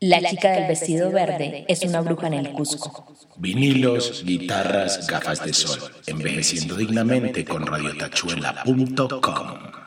La chica del vestido verde es una bruja en el Cusco. Vinilos, guitarras, gafas de sol. Envejeciendo dignamente con radiotachuela.com.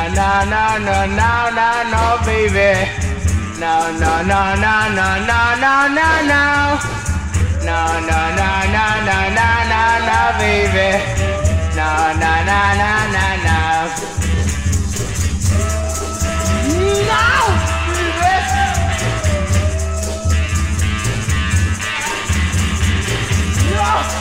no, no, no, no, no, no, baby. No, no, no, no, no, no, no, no, no. No, no, no, no, no, no, no, no, baby. No, no, no, no, no, no. No, baby. No.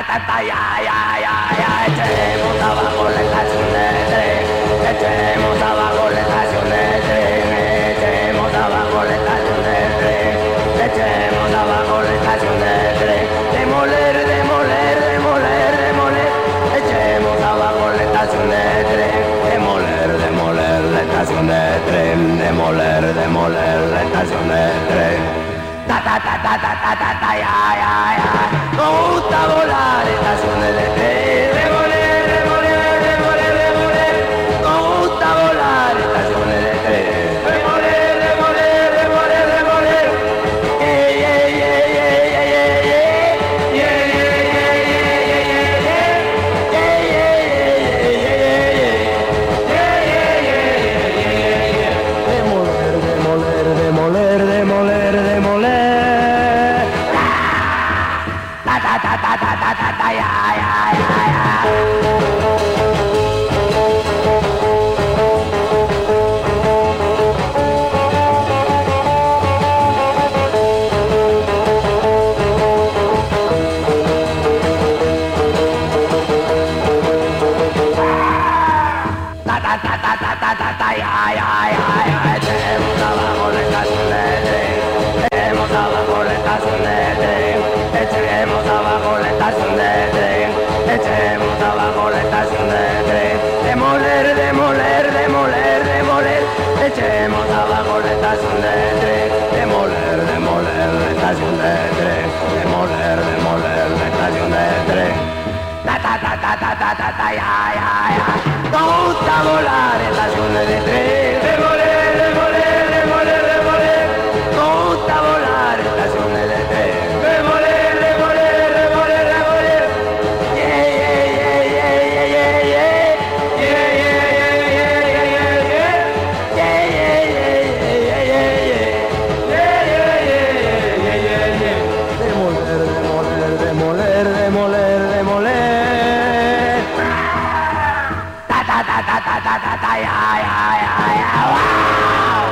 ta ta ya ya ya ya. Echemos abajo la estación de tren, echemos abajo la estación de tren, echemos abajo la estación de tren, echemos abajo la estación de tren. Demoler, demoler, demoler, demoler, echemos abajo la estación de tren. Demoler, demoler la estación de tren, demoler, demoler la estación de tren. Ta ta ta ta ta ta ta ta ya ya ya. Nos gusta volar estaciones de tren. Demoler, demoler, demoler, demoler. Nos gusta volar estaciones de tren. Demoler, demoler, demoler, demoler. Yeah yeah yeah yeah yeah yeah yeah yeah yeah. Demoler, demoler, demoler. Ta ta ta ta ta ta ta ta ya ya ya ya. Ta ta ta ta ta ta ta ta ya ya ya ya. Echemos abajo la estación de tren, echemos abajo la estación de tren, echemos abajo la estación de tren, echemos abajo la estación de tren. Demoler, demoler, demoler, demoler, echemos abajo la estación de tren. Demoler, demoler la estación de tren, demoler, demoler la estación de tren. Ta ta ta ta ta ta ta ta ya ya ya. Nos gusta volar estaciones de tren. Demoler, demoler, demoler, demoler. Nos gusta volar estaciones de tren. Demoler, demoler, demoler, demoler. Yeah yeah yeah yeah yeah yeah yeah. Yeah yeah yeah yeah yeah yeah yeah. Yeah yeah yeah yeah yeah yeah. Yeah yeah yeah yeah yeah yeah. Demoler, demoler, demoler, demoler, demoler. Ta ta ta ta ta ta ta ta ya ya ya ya. Wow.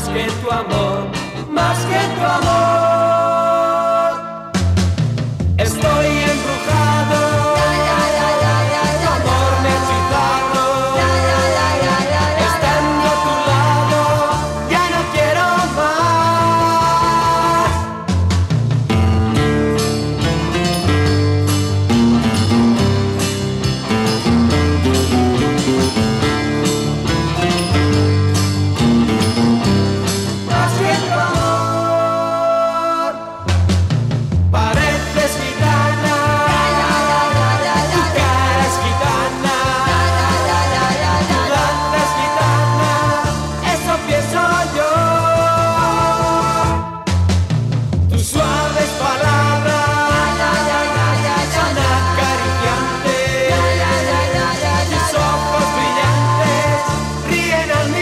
que tu amor, más que tu amor. Estoy embrujado, tu amor me ha hechizado, estando a tu lado, ya no quiero más. Más que tu amor, pareces gitana, tu cara es gitana, tu danza es gitana, eso pienso yo. Tus suaves palabras son acariciantes, tus ojos brillantes ríen al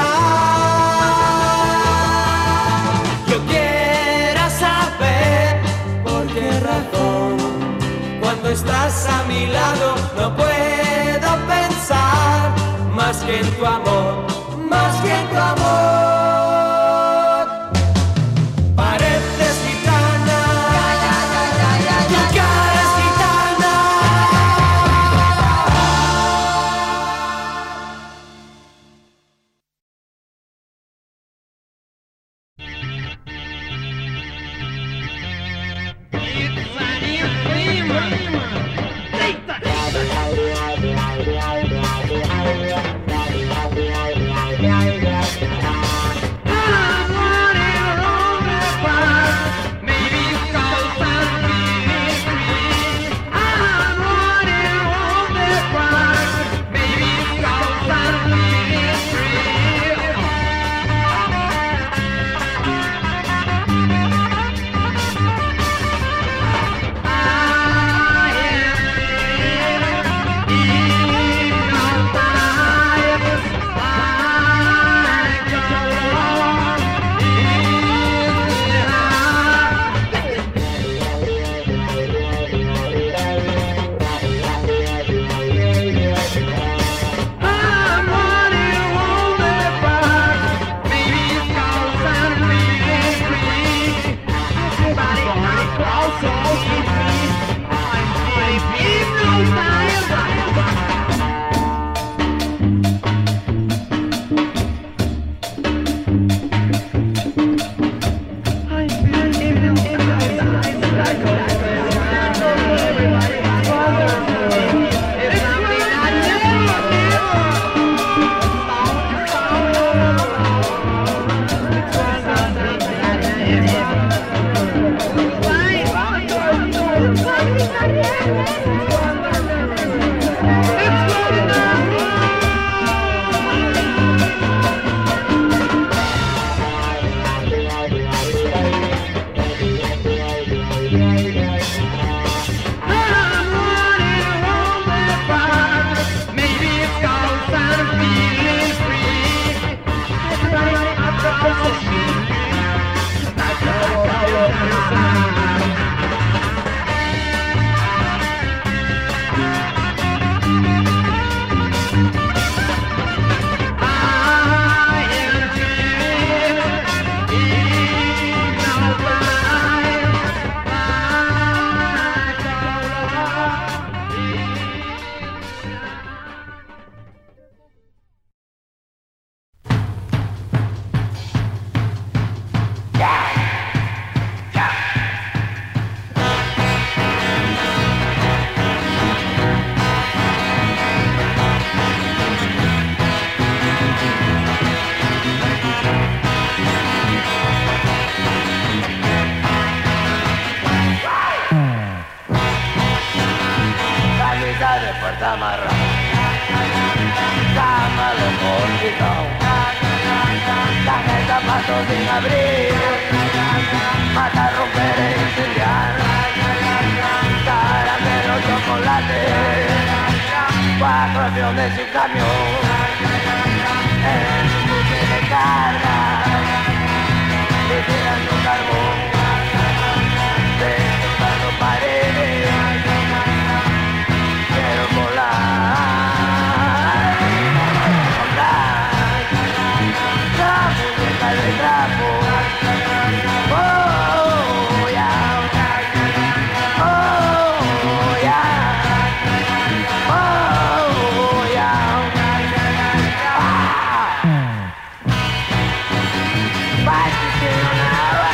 mirar. Yo quiero saber por qué razón cuando estás a mi lado no puedo pensar más que en tu amor, más que en tu amor. Pareces gitana, tu cara es gitana. Sin abrir, matar, romper e incendiar, caramelo, chocolate, 4 aviones y un camión, en un buque de carga, vigilando carbón, desmontando paredes, quiero volar, volar, la muñeca de trapo. Oh, yeah. Oh, yeah. Oh, yeah. Ah. Bate nada.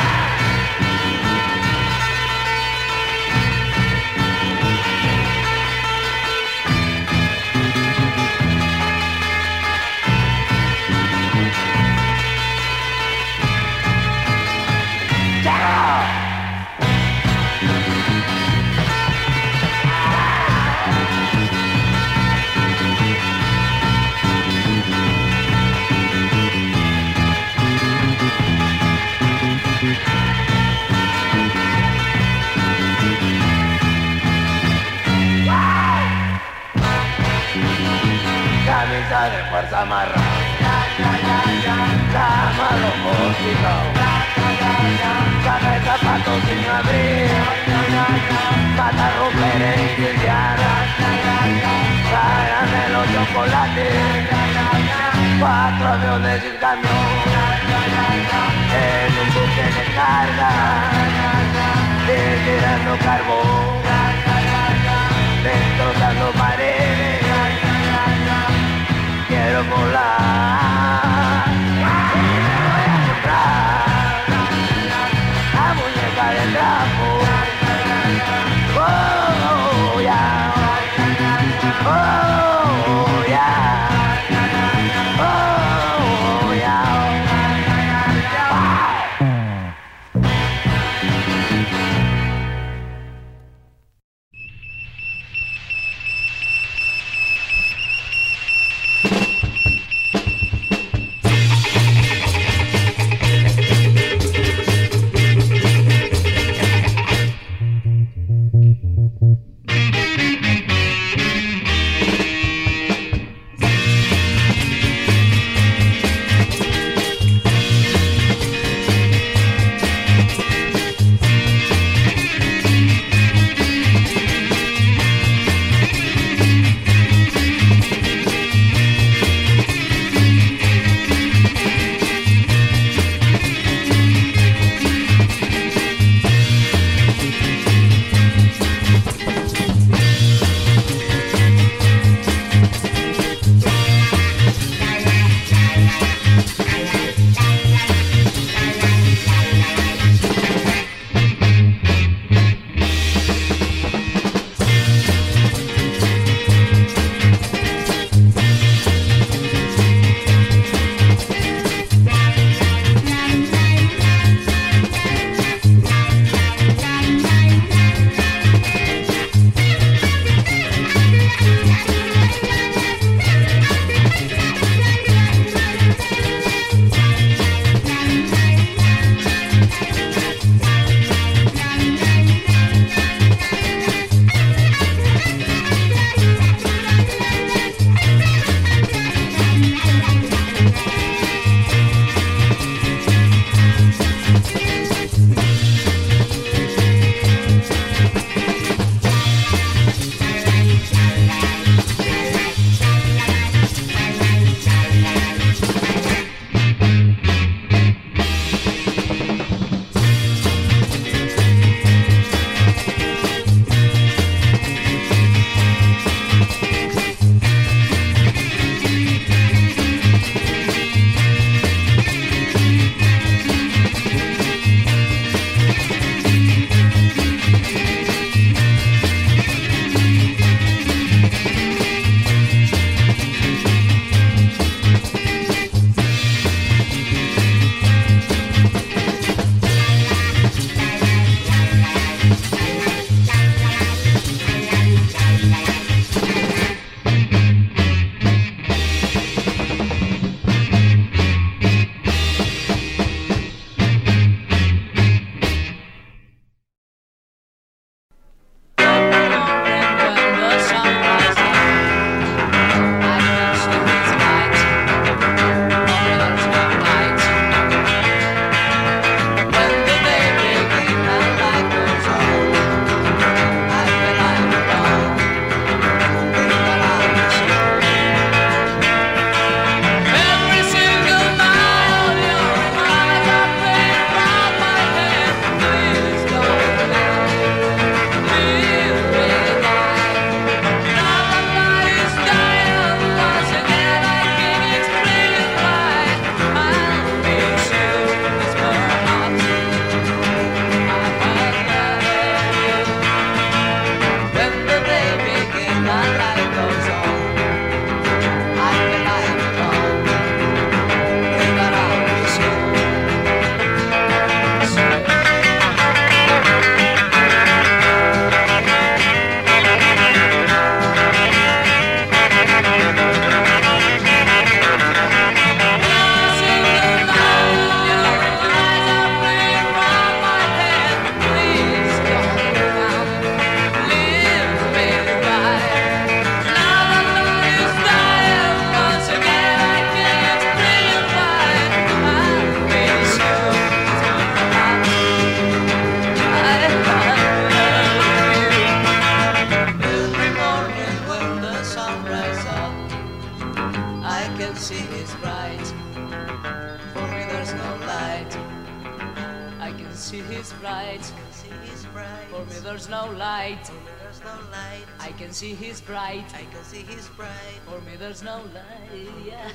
Camisa de fuerza marrón, cama robótico, caja de zapatos sin abrir, pata rompere incendiara, caramelo chocolate, 4 aviones y un camión, en un buque de carga, tirando carbón, destrozando paredes. Quiero volar, y me voy a comprar la muñeca de trapo. Oh, yeah. Oh, yeah. Oh, yeah. see his bright. For me there's no light. I can see his bright. For me there's no light. Yeah.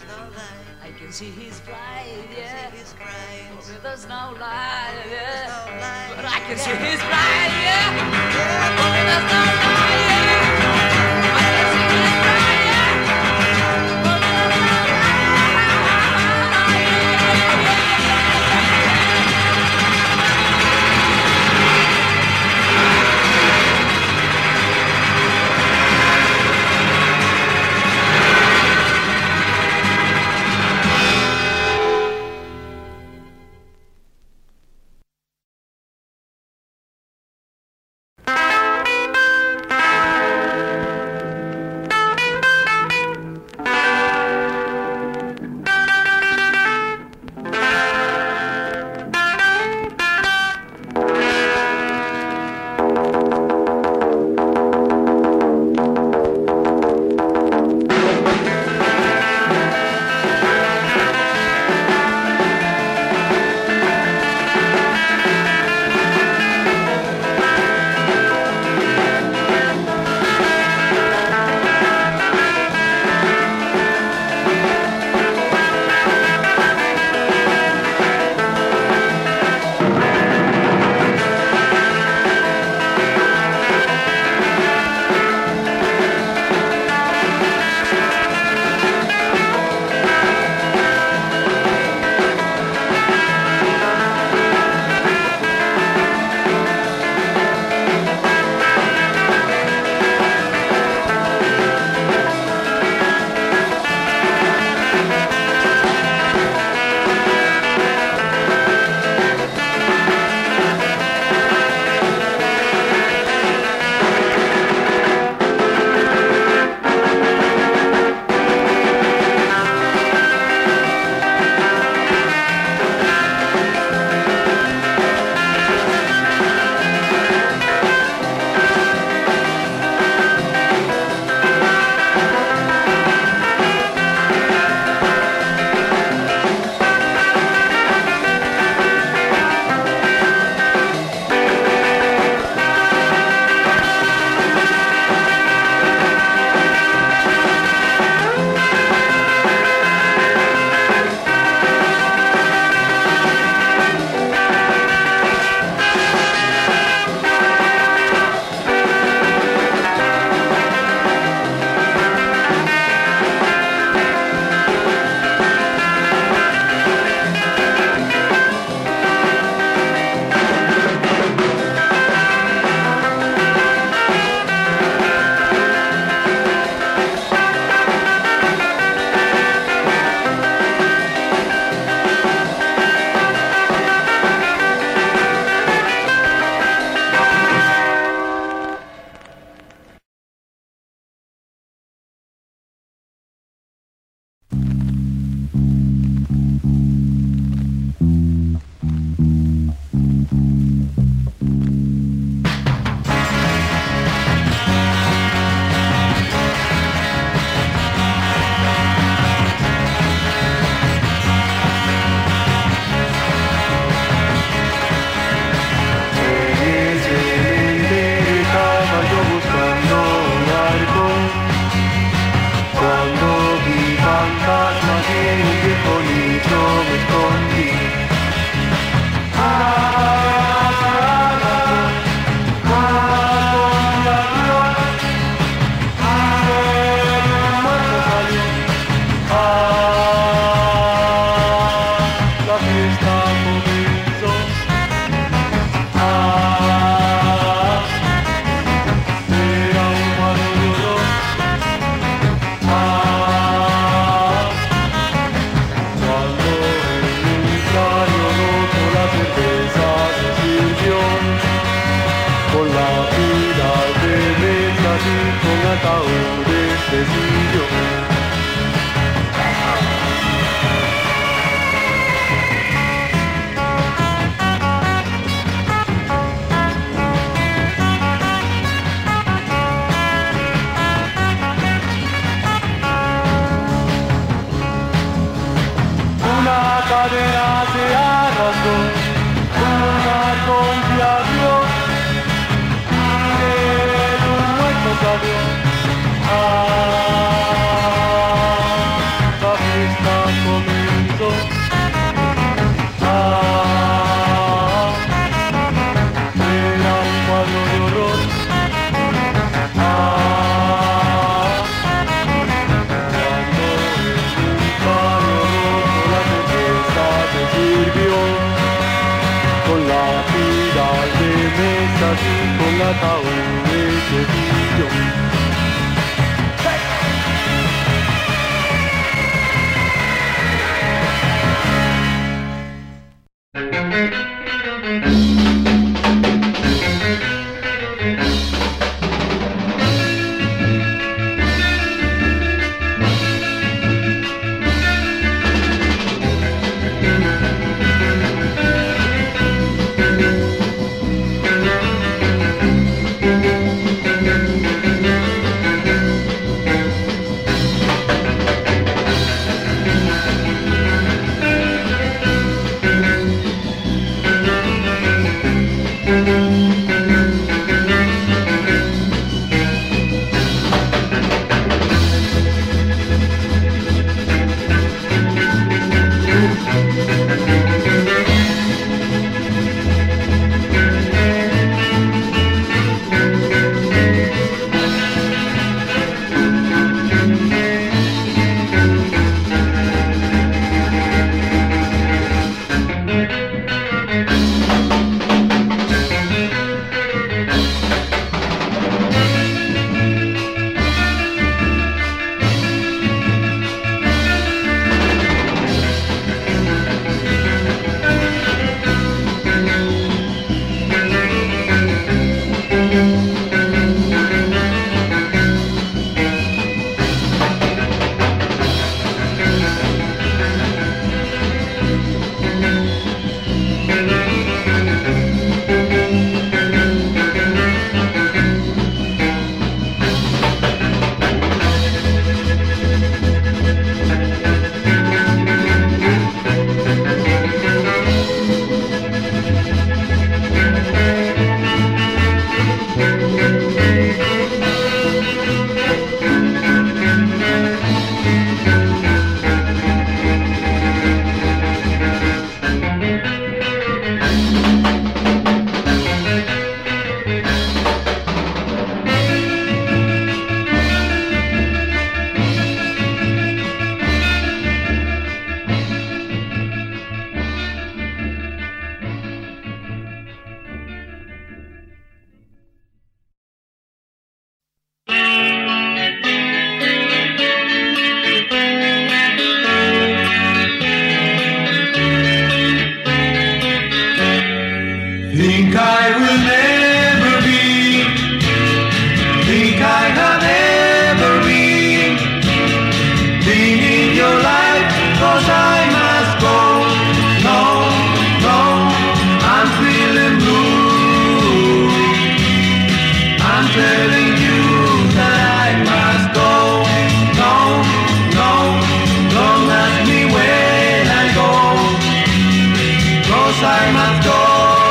I can see his bright. Yeah. For me there's no light. Yeah. But I can see his bright. Yeah. For me there's no light. Yeah. I can see his bright. Yeah. For me there's no light. cadena se arrastró, una corazón de adiós, en un muerto adiós. La fiesta comenzó. Era un cuadro de horror. Cuando en un barrio rojo la cerveza te sirvió, con la tira de mesas y con la ataúd de cepillo. Think I will never be, think I have ever been in your life, 'cause I must go. No, no, I'm feeling blue. I'm telling you that I must go. No, no, don't ask me when I go, 'cause I must go.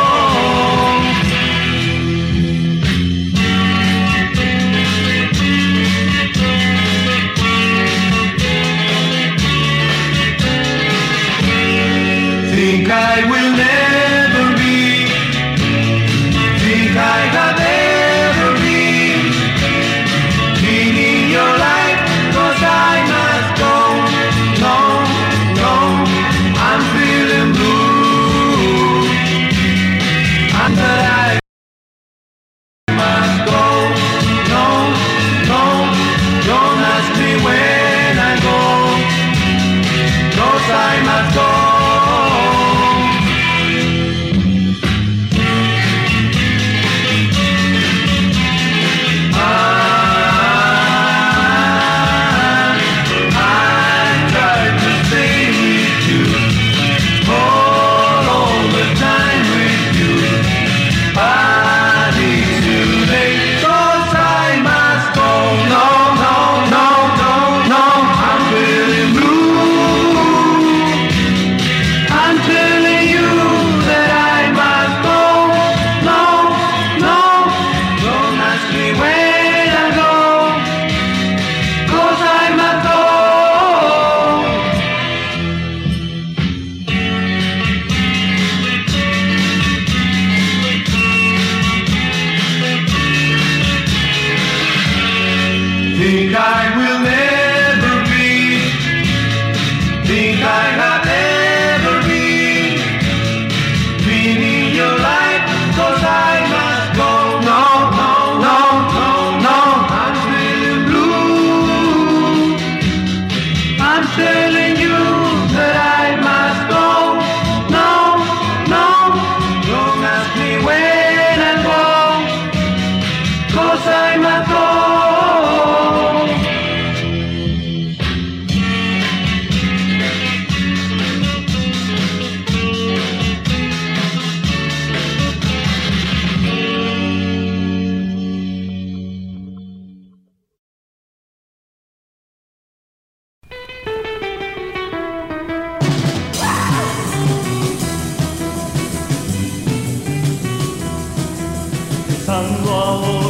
Think I will never be, think I have ever been in your life, 'cause I must go. No, no, I'm feeling blue. And that I must go. No, no, don't ask me when I go, 'cause I must go.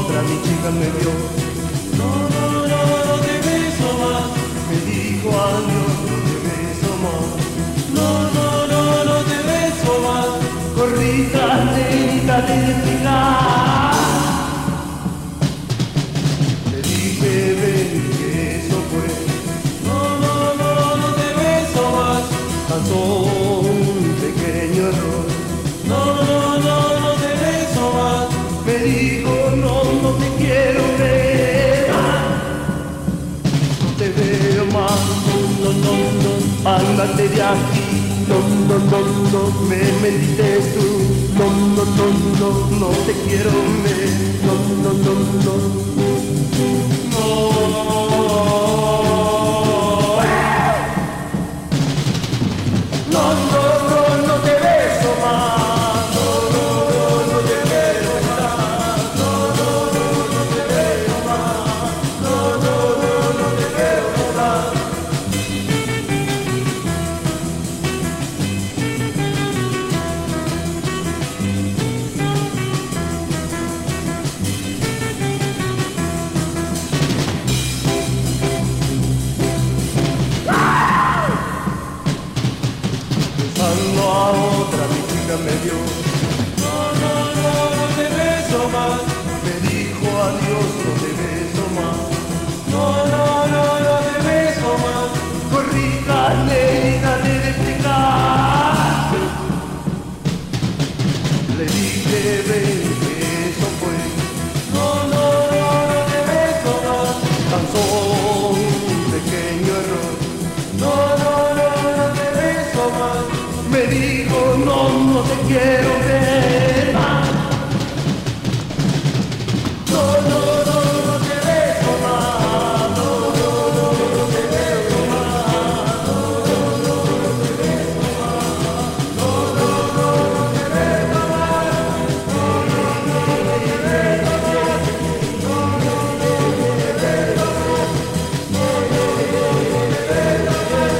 otra mi chica me vio. No, no, no, no te beso más. Me dijo adiós, no te beso más. No, no, no, no te beso más. Corrí tras de ella de explicar. Le dije ven que eso fue. No, no, no, no te beso más. Tan solo un pequeño error. No, no, no, no te beso más. Me dijo no, no te quiero ver. No te veo más. No, no, no, ándate de aquí. No, no, no, no, me mentiste tú. No, no, no, no, no te quiero ver. No, no, no, no. No. No, no, no, no te beso más. No, no, no, no te quiero más. No, no, no, no te beso más. No, no, no, no te quiero más. Besando a otra mi chica me dio. No, no, no, no te beso más. Me dijo adiós, no te beso más. No, no, no, no te beso más. Corrí canela de explicar. Le dije ven que eso fue. No, no, no, no te beso más. Tan solo un pequeño error. No, no, no, no te beso más. Me dijo no, no te quiero ver más. No, no, no, no te beso más. No, no, no, no te beso más. No, no, no, no te beso más. No, no, no, no te beso más. No, no, no, no te beso más. No, no, no, no te beso más. No, no, no, no te beso más.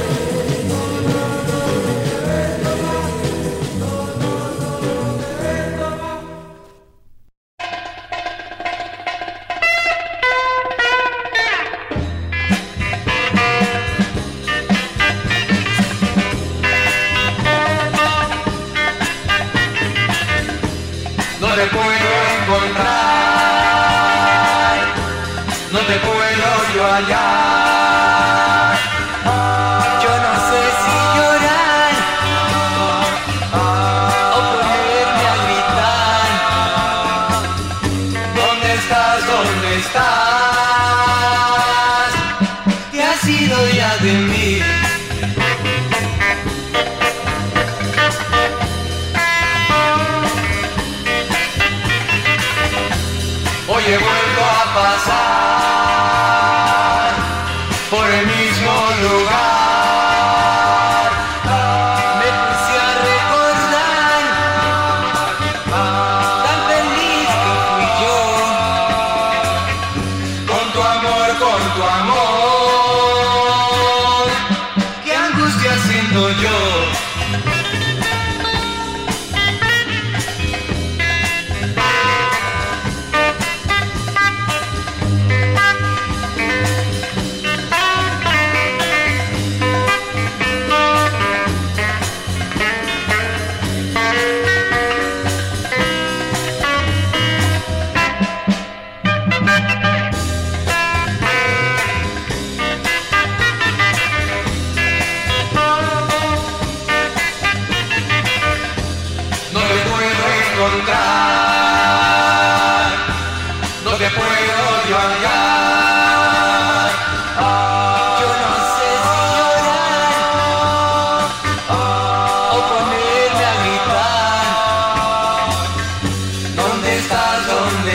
No te puedo encontrar, no te puedo yo hallar. Yo no sé si llorar o ponerme a gritar. ¿Dónde estás? ¿Dónde estás? ¿Qué ha sido ya de mí? Hoy he vuelto a pasar por el mismo lugar. Me puse a recordar tan feliz que fui yo. Con tu amor, qué angustia siento yo. No te puedo encontrar, no te puedo yo hallar. Yo no sé si llorar o ponerme a gritar. ¿Dónde estás? ¿Dónde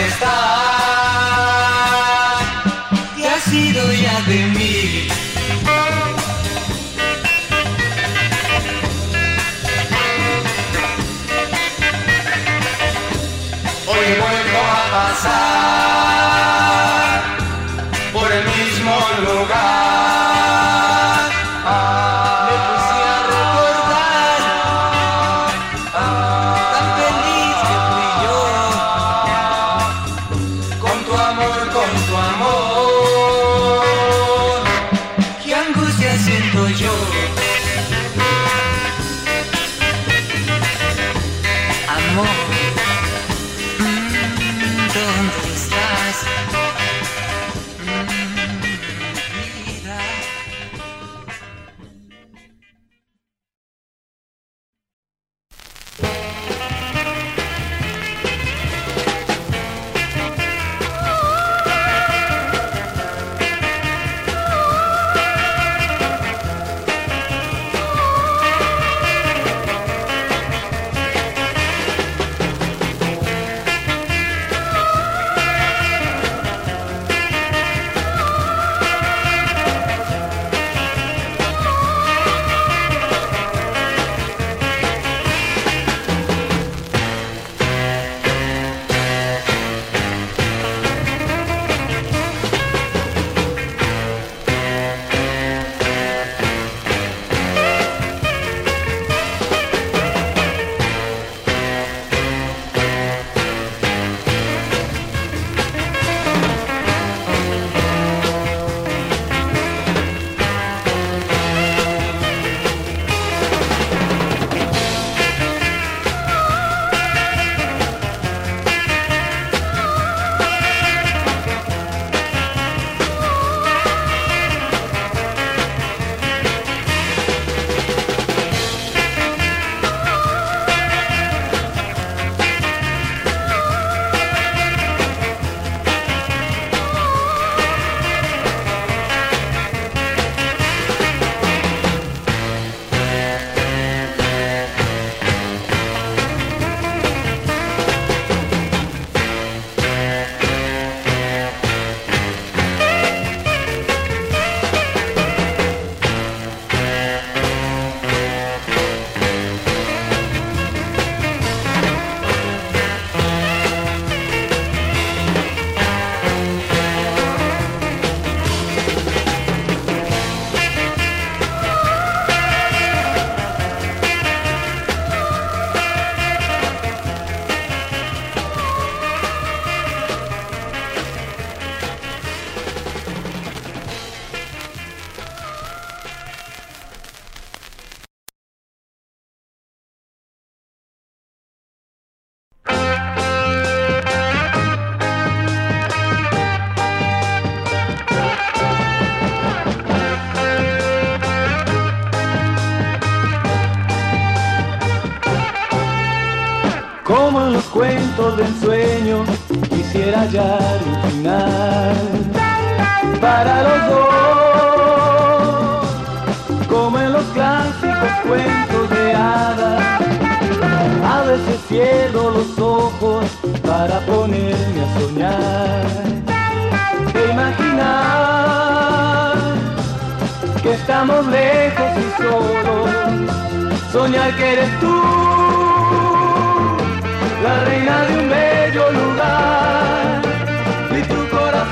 estás? ¿Qué ha sido ya de mí? Hoy vuelvo a pasar por el mismo lugar. Me puse a recordar tan feliz que fui yo. Con tu amor. ¿Dónde estás? Vida. Como en los cuentos del sueño, quisiera hallar un final para los dos. Como en los clásicos cuentos de hadas, a veces cierro los ojos para ponerme a soñar e imaginar que estamos lejos y solos. Soñar que eres tú, la reina de un bello lugar, y tu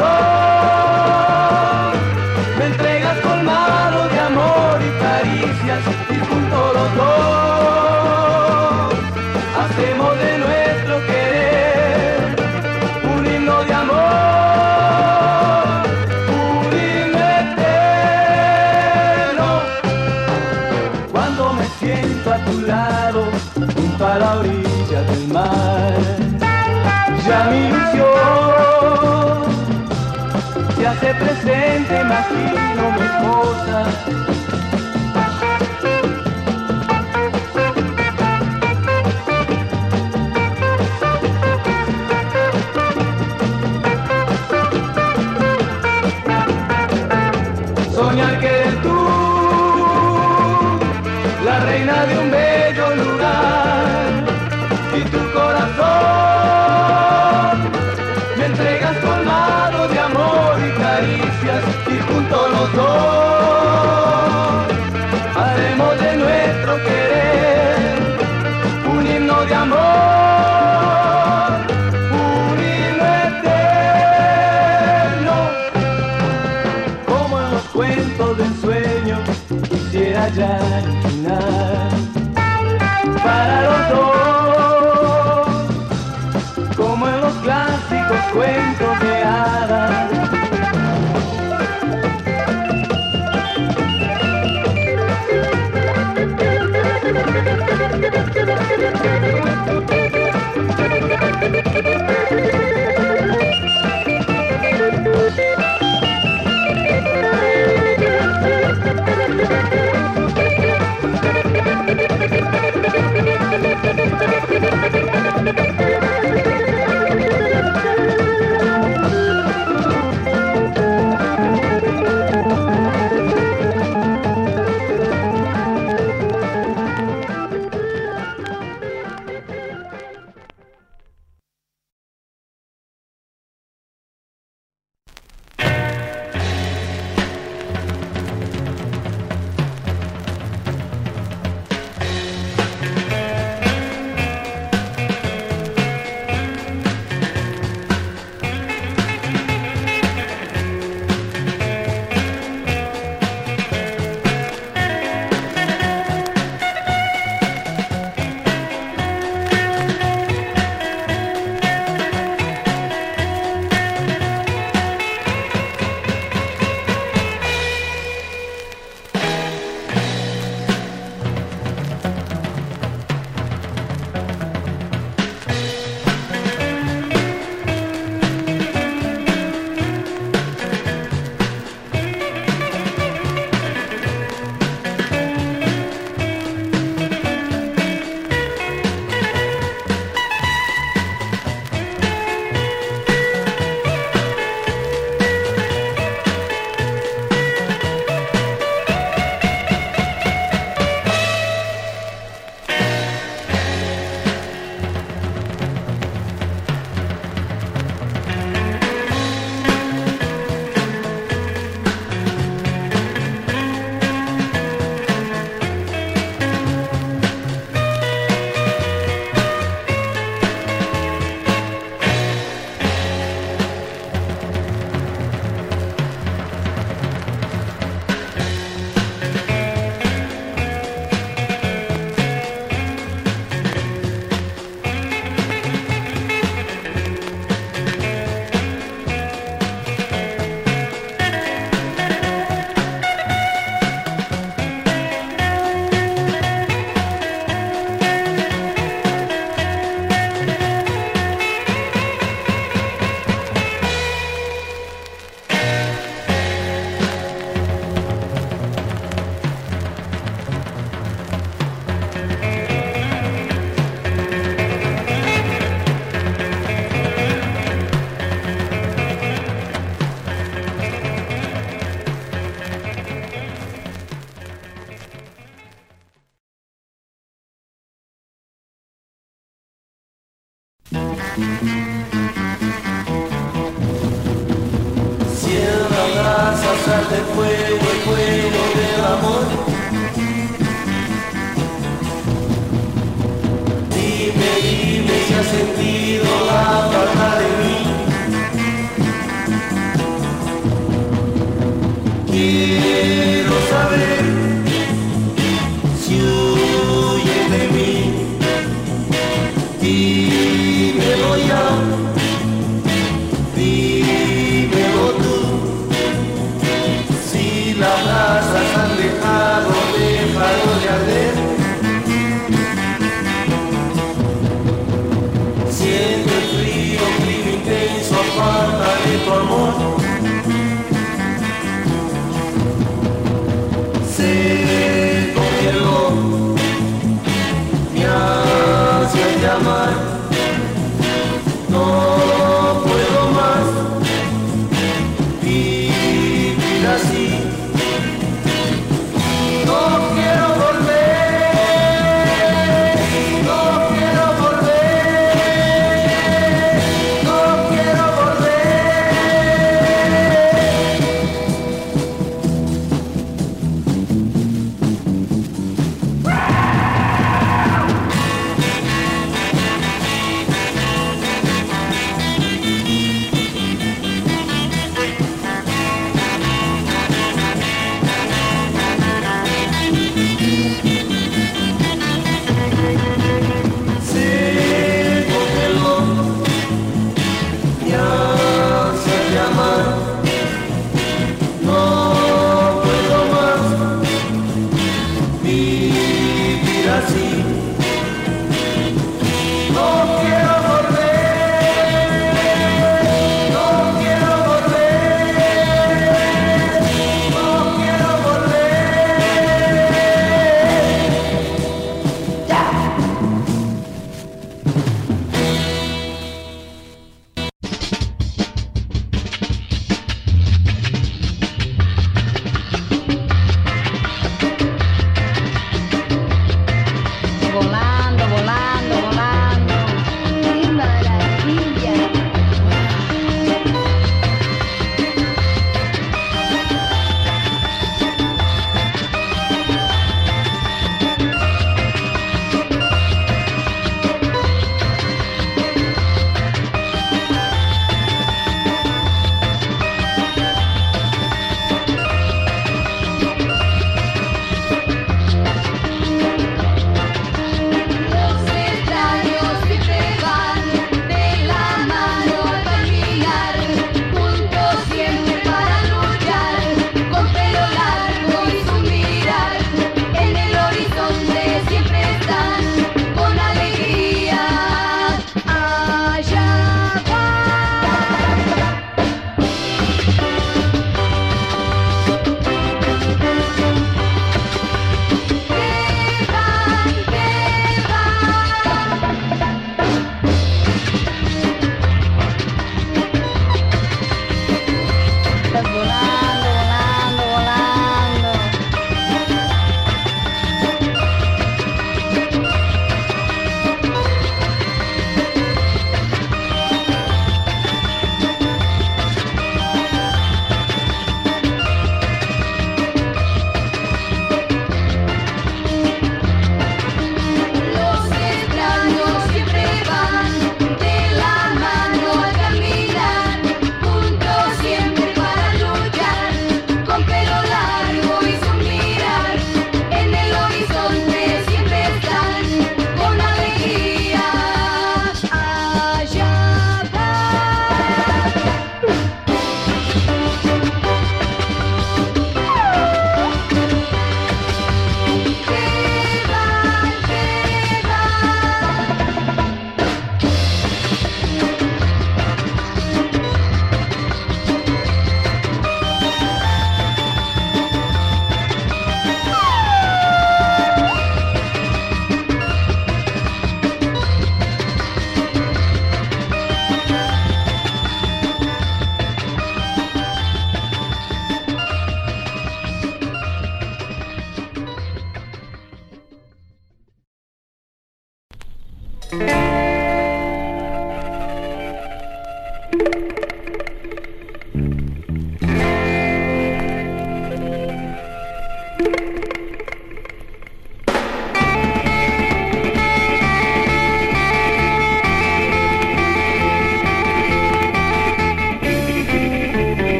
corazón me entregas colmado de amor y caricias, y juntos los dos hacemos de nuestro querer un himno de amor, un himno eterno. Cuando me siento a tu lado, junto a la orilla del mar, ya mi ilusión se hace presente, imagino mi esposa. Soñar que eres tú, la reina de un bello lugar, y tu corazón me entregas colmado de amor y caricias, y juntos los dos haremos de nuestro querer un himno de amor, un himno eterno. Como en los cuentos del sueño, quisiera hallar un final para los dos, como en los clásicos cuentos de hadas. Cierra brasas, sal de fuego, el fuego del amor. Dime, dime si has sentido la falta de mí. Quiero saber si huye de mí. Dímelo ya. Dímelo tú, si las brasas han dejado de arder. Siento el frío intenso, aparta de tu amor. Se congeló, me hace llamar. No puedo más vivir así. No quiero volver, no quiero volver, no quiero volver.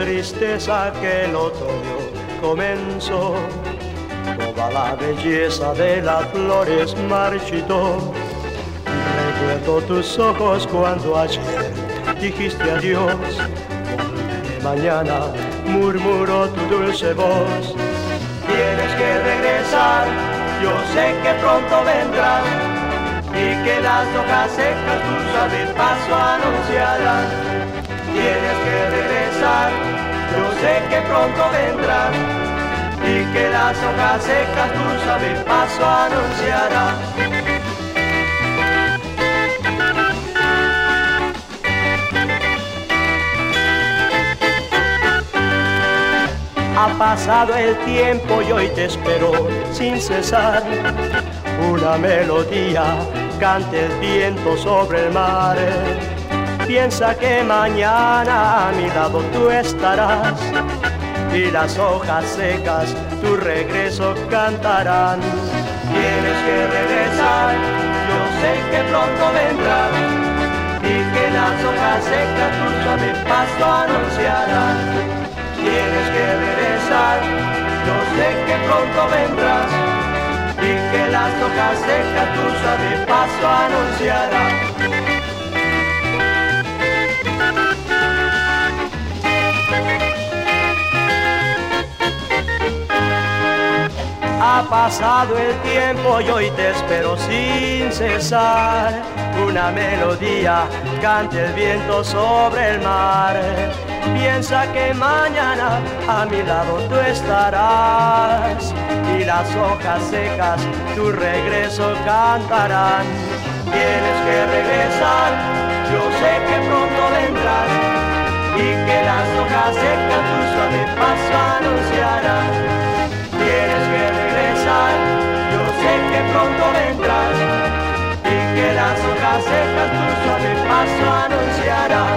tristeza que el otoño comenzó. Toda la belleza de las flores marchitó. Recuerdo tus ojos cuando ayer dijiste adiós. Volveré mañana, murmuró tu dulce voz. Tienes que regresar, yo sé que pronto vendrás, y que las hojas secas tu suave paso anunciarán. Tienes que regresar, yo sé que pronto vendrás, y que las hojas secas tu suave paso anunciarán. Ha pasado el tiempo y hoy te espero sin cesar. Una melodía cante el viento sobre el mar. Piensa que mañana a mi lado tú estarás, y las hojas secas tu regreso cantarán. Tienes que regresar, yo sé que pronto vendrás, y que las hojas secas tu suave paso anunciarán. Tienes que regresar, yo sé que pronto vendrás, y que las hojas secas tu suave paso anunciarán. Ha pasado el tiempo y hoy te espero sin cesar. Una melodía cante el viento sobre el mar. Piensa que mañana a mi lado tú estarás, y las hojas secas tu regreso cantarán. Tienes que regresar, yo sé que pronto vendrás, y que las hojas secas tu suave paso anunciarán. Tienes que regresar, yo sé que pronto vendrás, y que las hojas secas tu suave paso anunciarán.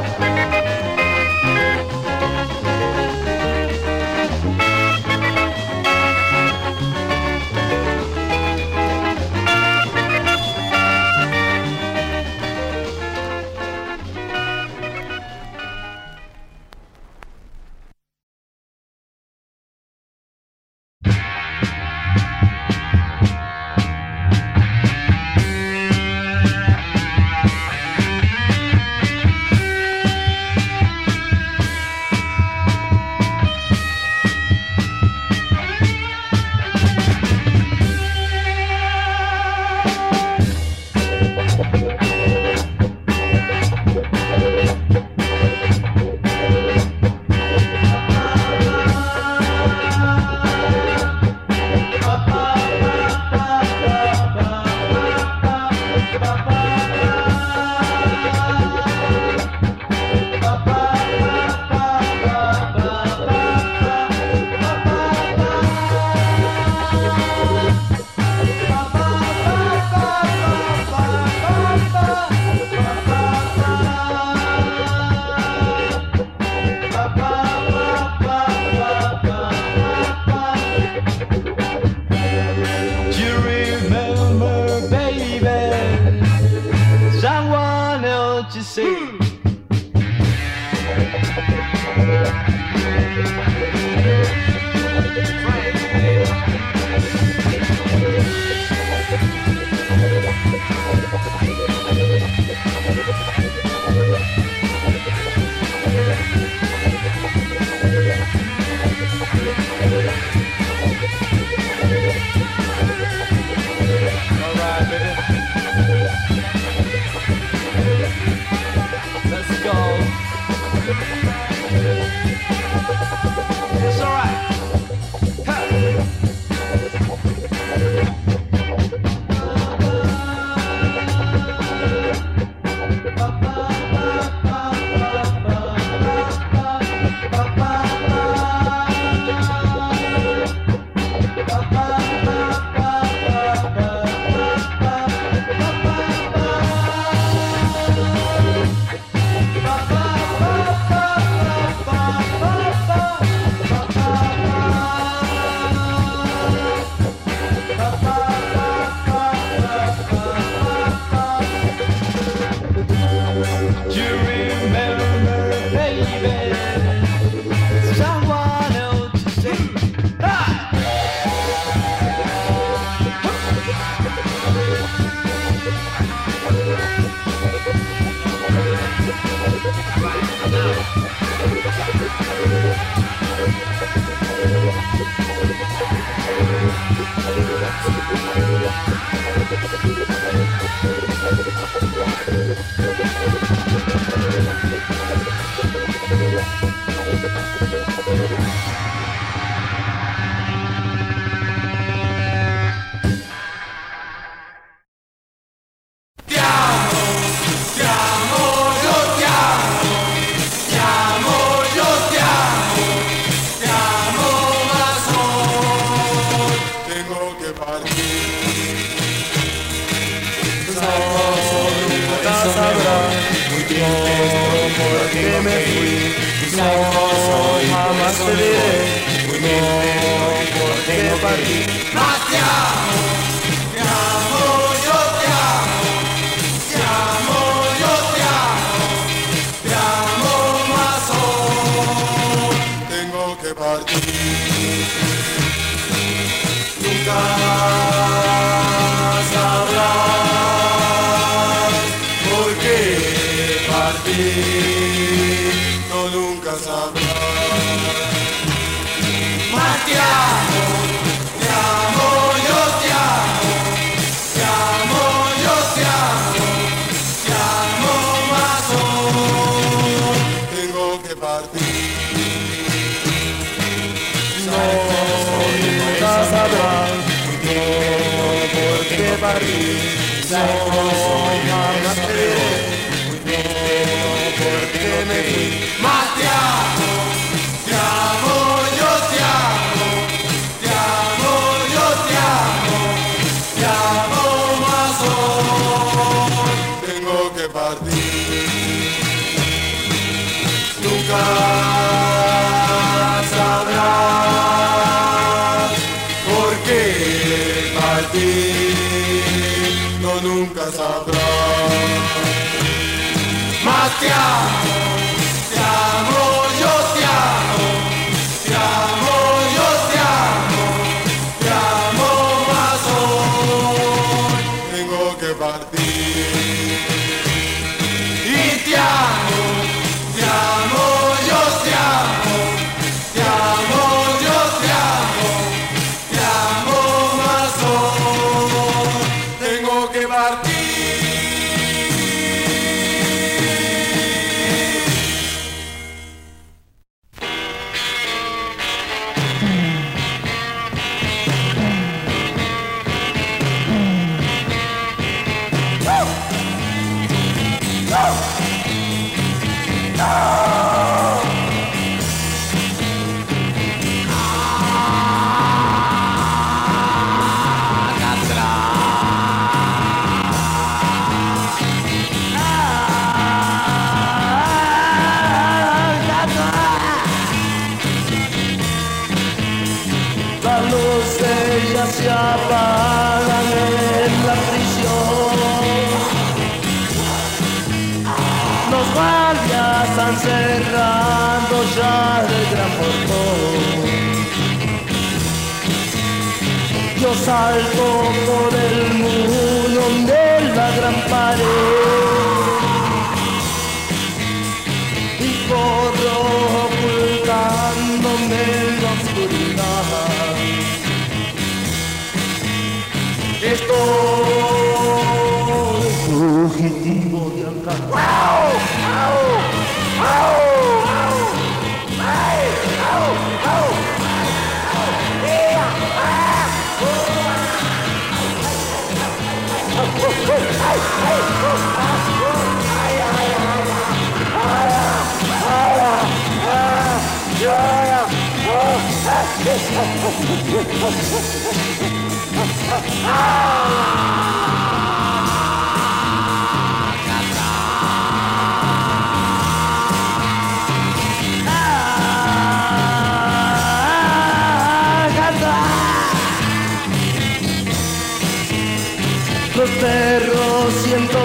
Los perros siento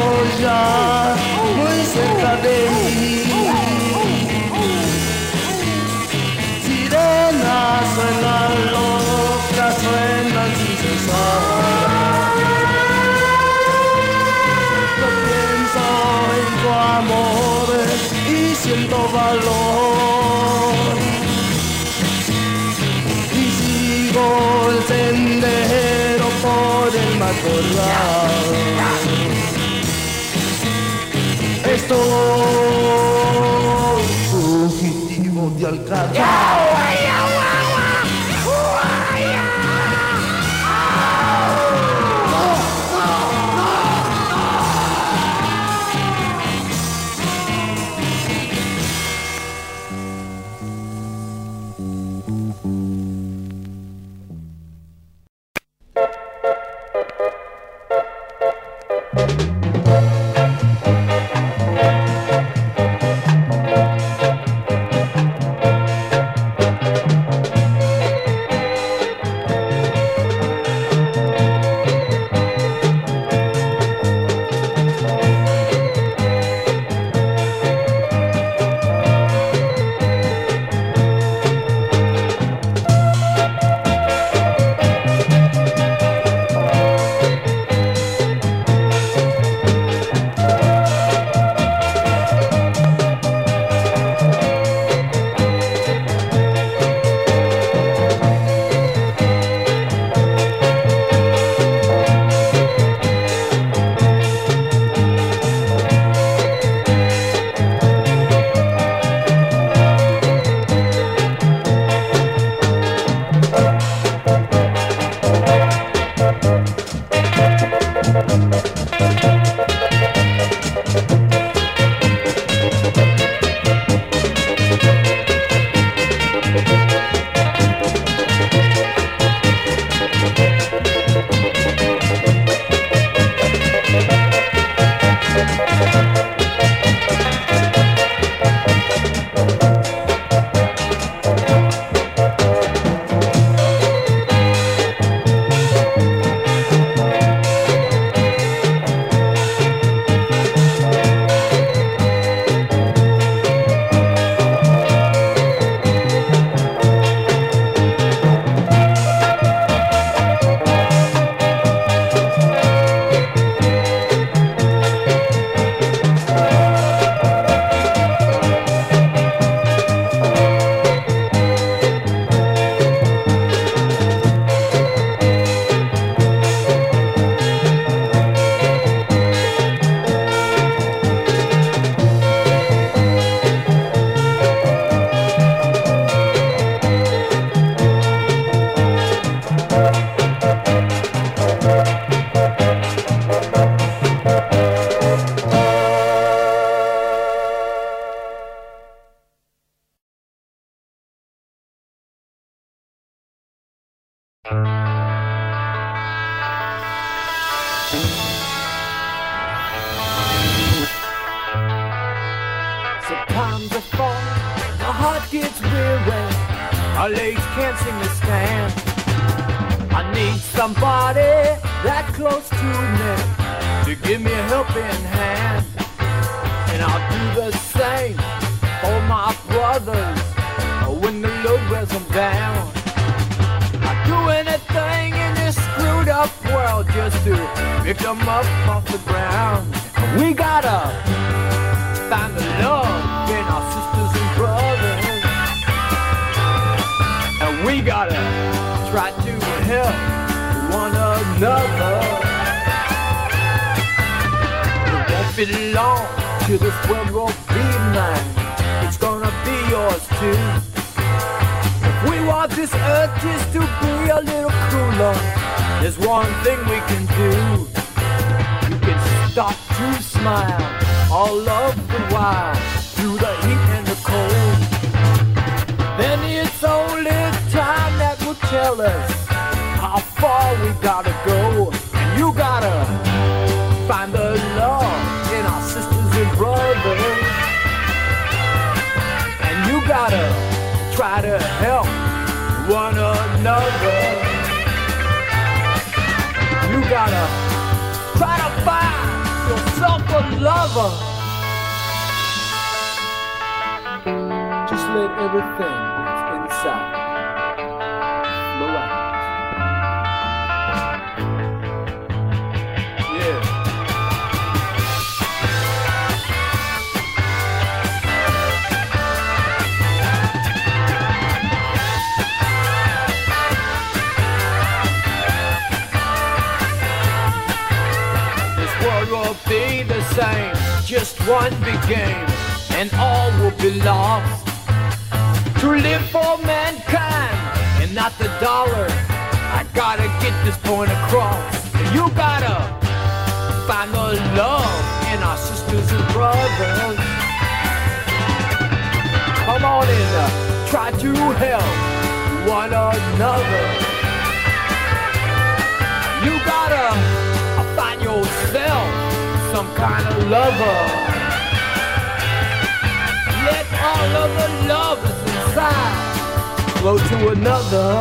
ya muy cerca de mí. Sirenas suenan locas, suenan sin cesar. Yo pienso en tu amor y siento valor. Y sigo el sendero por el matorral. Estoy fugitivo el trato. Sometimes I fall, my heart gets weary, my legs can't seem to stand. I need somebody that close to me to give me a helping hand. And I'll do the same for my brothers when the load wears them down. I'd do anything in this screwed up world just to pick them up off the ground. We gotta find the love in our sisters and brothers, and we gotta try to help one another. It won't be long till this world will be mine. It's gonna be yours too. If we want this earth just to be a little cooler, there's one thing we can do. You can start to smile all of the while, through the heat and the cold. Then it's only time that will tell us how far we gotta go. And you gotta find the love in our sisters and brothers, and you gotta try to help one another. You gotta try to find yourself a lover. Just let everything that's inside flow out. Yeah. This world will be the same, just one big game, and all will be lost. to live for mankind and not the dollar. I gotta get this point across. You gotta find the love in our sisters and brothers. Come on in, try to help one another. You gotta find yourself some kind of lover. Let all of the love that's inside flow to another.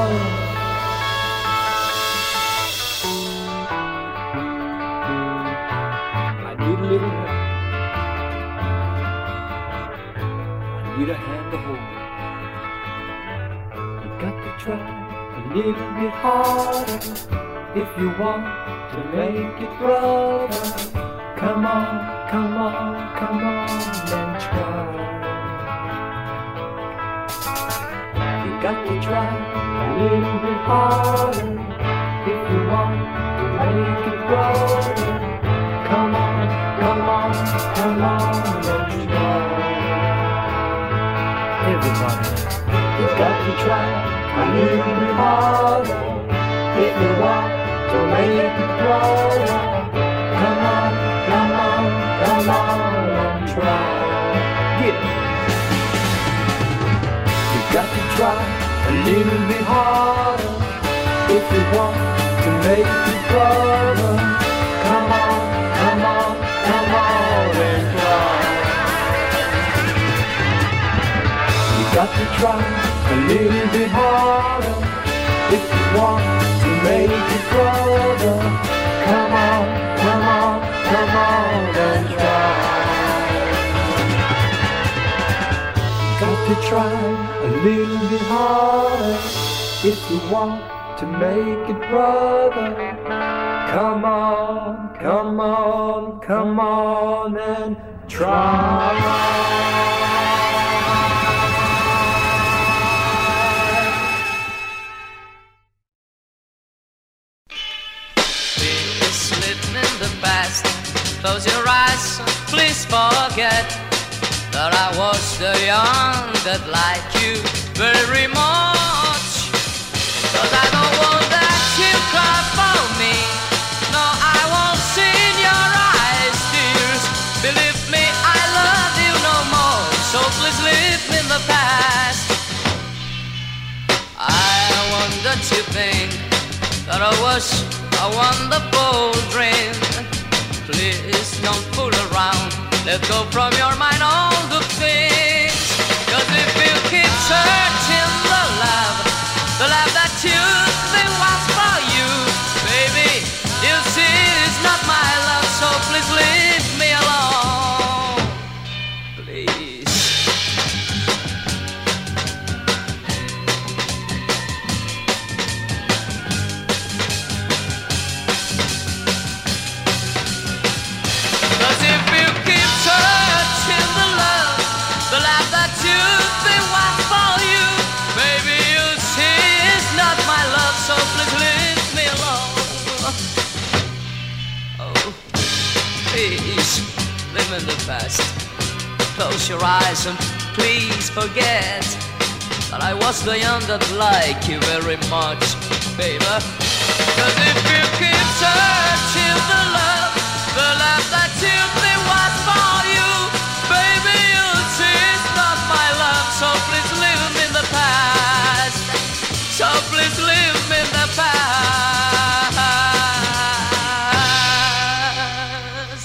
I need a little help. I need a hand to hold. You got to try a little bit harder if you want to make it, brother. Come on, come on, come on and try. You got to try a little bit harder if you want to make it, brother. Come on, come on, come on and try. Everybody, you got to try a little bit harder if you want to make it, brother. Come on, come on, come on and try. Get it. You got to try a little bit harder if you want to make it, brother. Come on, come on, come on and try. You got to try a little bit harder if you want to make it, brother. Come on, come on, come on and try. Got to try a little bit harder if you want to make it, brother. Come on, come on, come on and try. Close your eyes, please forget that I was the young that like you very much. Cause I don't want that you cry for me. No, I won't see in your eyes tears. Believe me, I love you no more. So please leave me in the past. I want that you think that I was a wonderful dream. Please don't fool around. Let go from your mind all the things. Cause if you keep searching the love that you think was for you, baby, you see it's not my love. So please leave me alone. Please. So please leave me alone. Oh, please, live in the past. Close your eyes and please forget that I was the young that like you very much, baby. Cause if you keep searching the love that you think was for you, baby, you'll see it's not my love. So please leave me in the past. So please leave me in the past.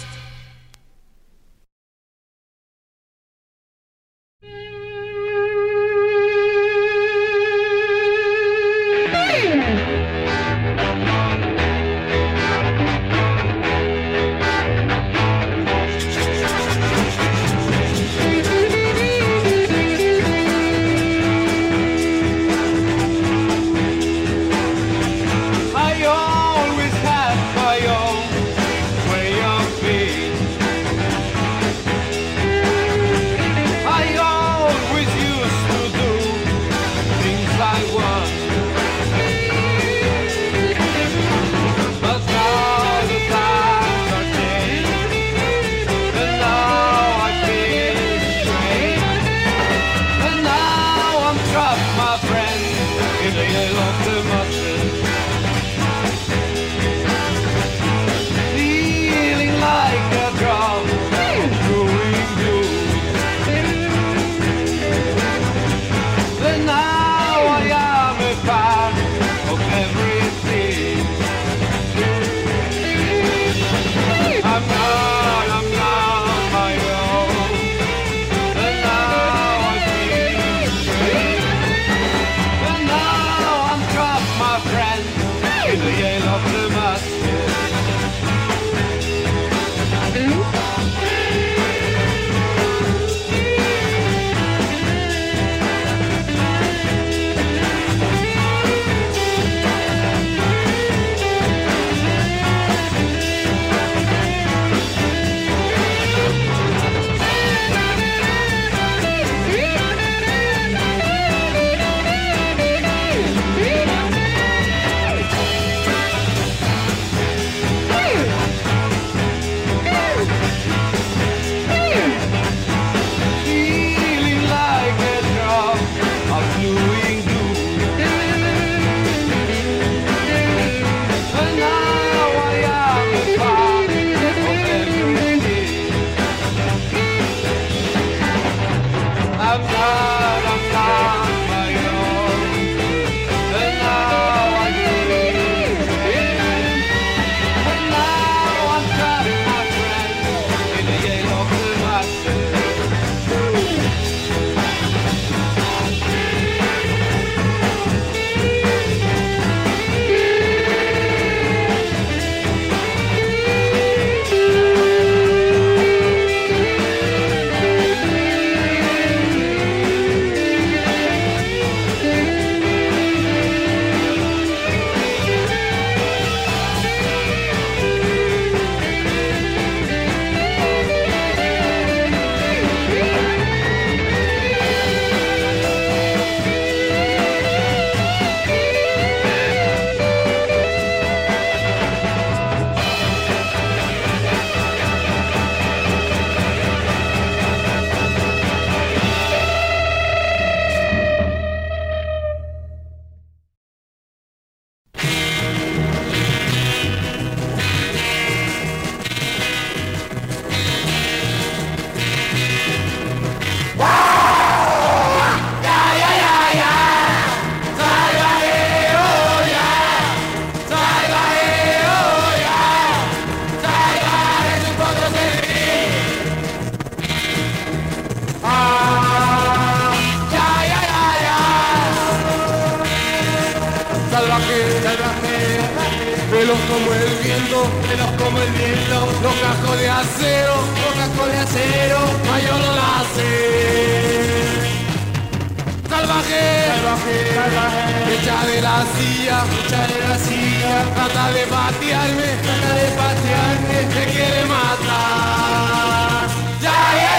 veloz como el viento, los cascos de acero, Mayolo láser. Salvaje, hecha de la silla, trata de patearme, me quiere matar. Ya,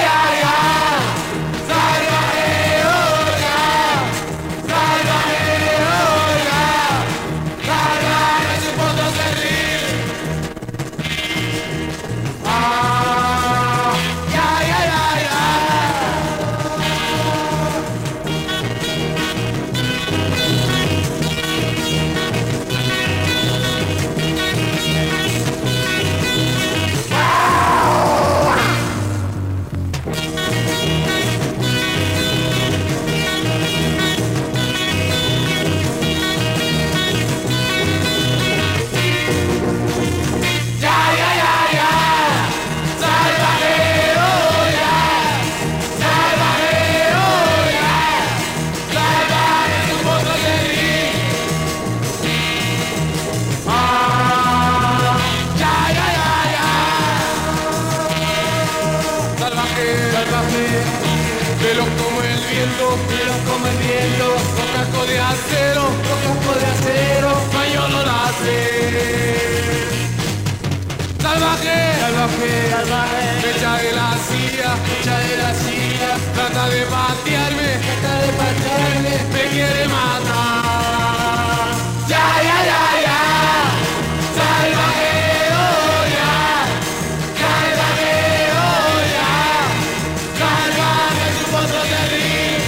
salvaje, oiga, salvaje, es un potro terrible. Veloz como el viento, los cascos de acero, Mayolo láser. Salvaje, hecha de la silla, trata de patearme, me quiere matar. Ya, salvaje, otro terrible.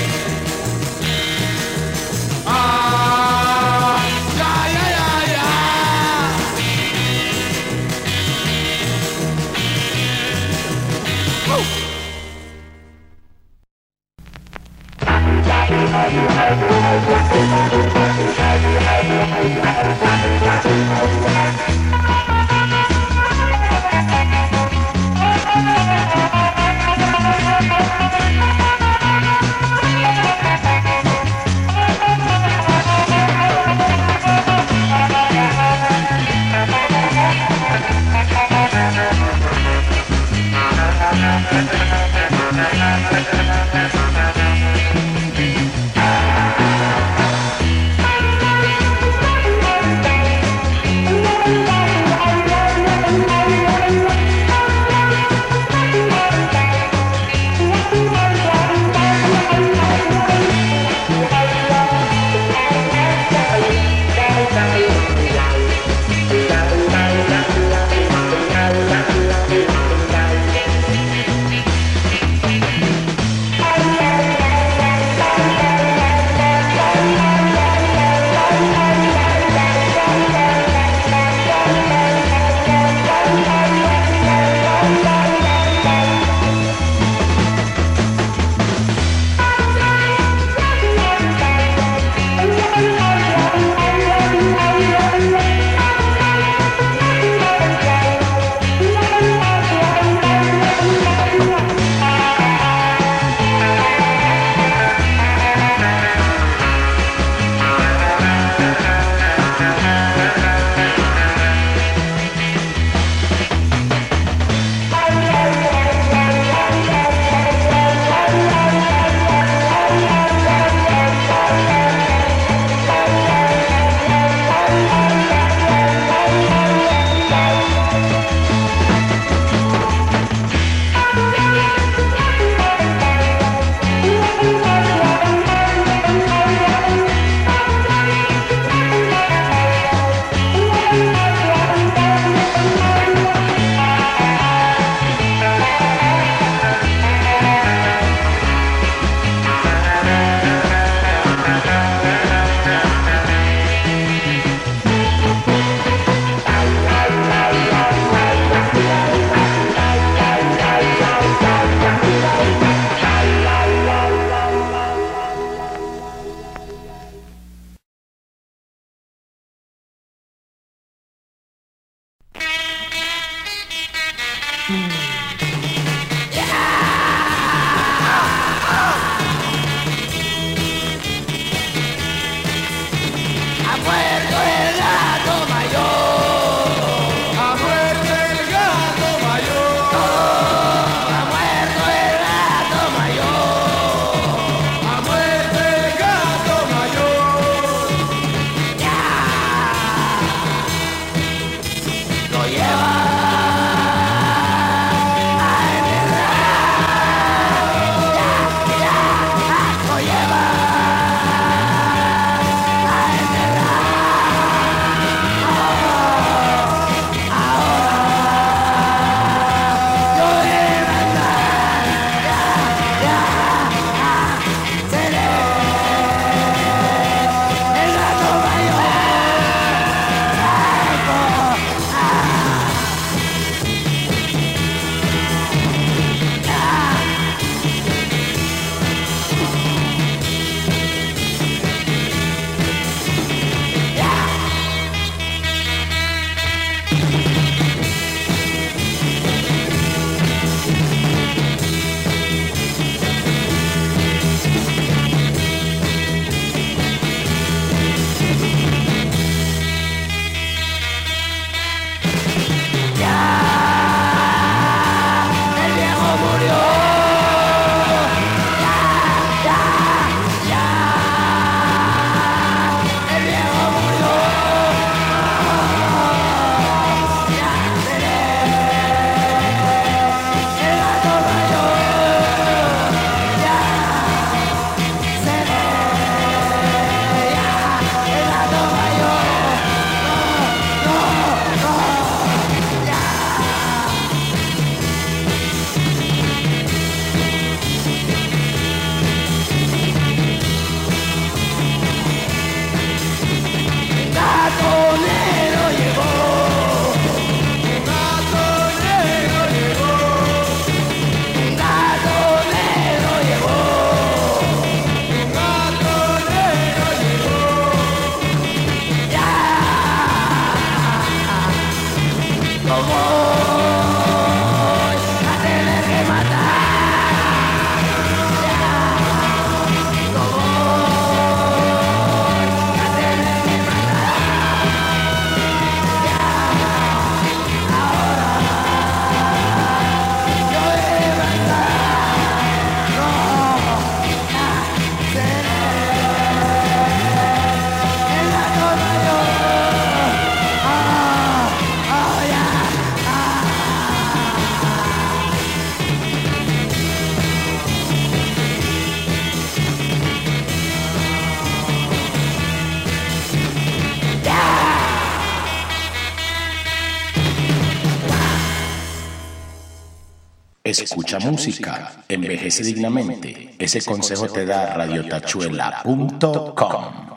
escucha música, envejece dignamente. Ese consejo te da radiotachuela.com.